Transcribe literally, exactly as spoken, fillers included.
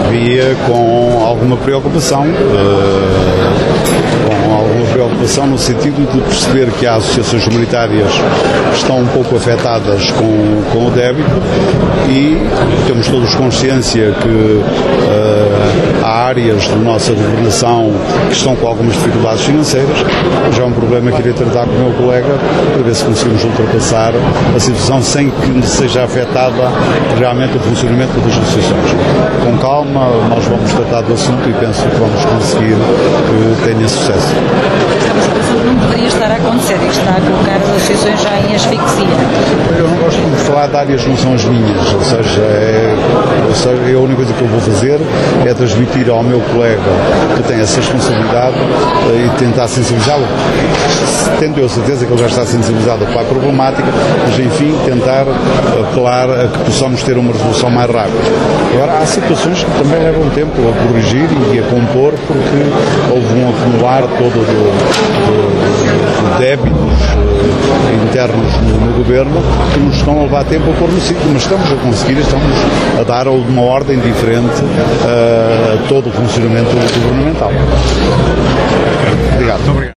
via com alguma preocupação, com alguma preocupação no sentido de perceber que há associações humanitárias que estão um pouco afetadas com, com o débito e temos todos consciência que uh, há áreas da nossa governação que estão com algumas dificuldades financeiras. Já é um problema que irei tratar com o meu colega para ver se conseguimos ultrapassar a situação sem que seja afetada realmente o funcionamento das associações. Com calma, nós vamos tratar do assunto e penso que vamos conseguir que tenha sucesso. Não poderia estar a acontecer e que está a colocar as associações já em asfixia. Eu não gosto de falar de áreas que não são as minhas, ou seja, é, ou seja, a única coisa que eu vou fazer é transmitir ao meu colega que tem essa responsabilidade e tentar sensibilizá-lo, tendo eu certeza que ele já está sensibilizado para a problemática, mas enfim, tentar apelar a que possamos ter uma resolução mais rápida. Agora, há situações que também levam tempo a corrigir e a compor, porque houve um acumular todo do, do de débitos uh, internos no, no governo que nos estão a levar tempo a pôr no sítio, mas estamos a conseguir, estamos a dar uma ordem diferente uh, a todo o funcionamento governamental. Obrigado.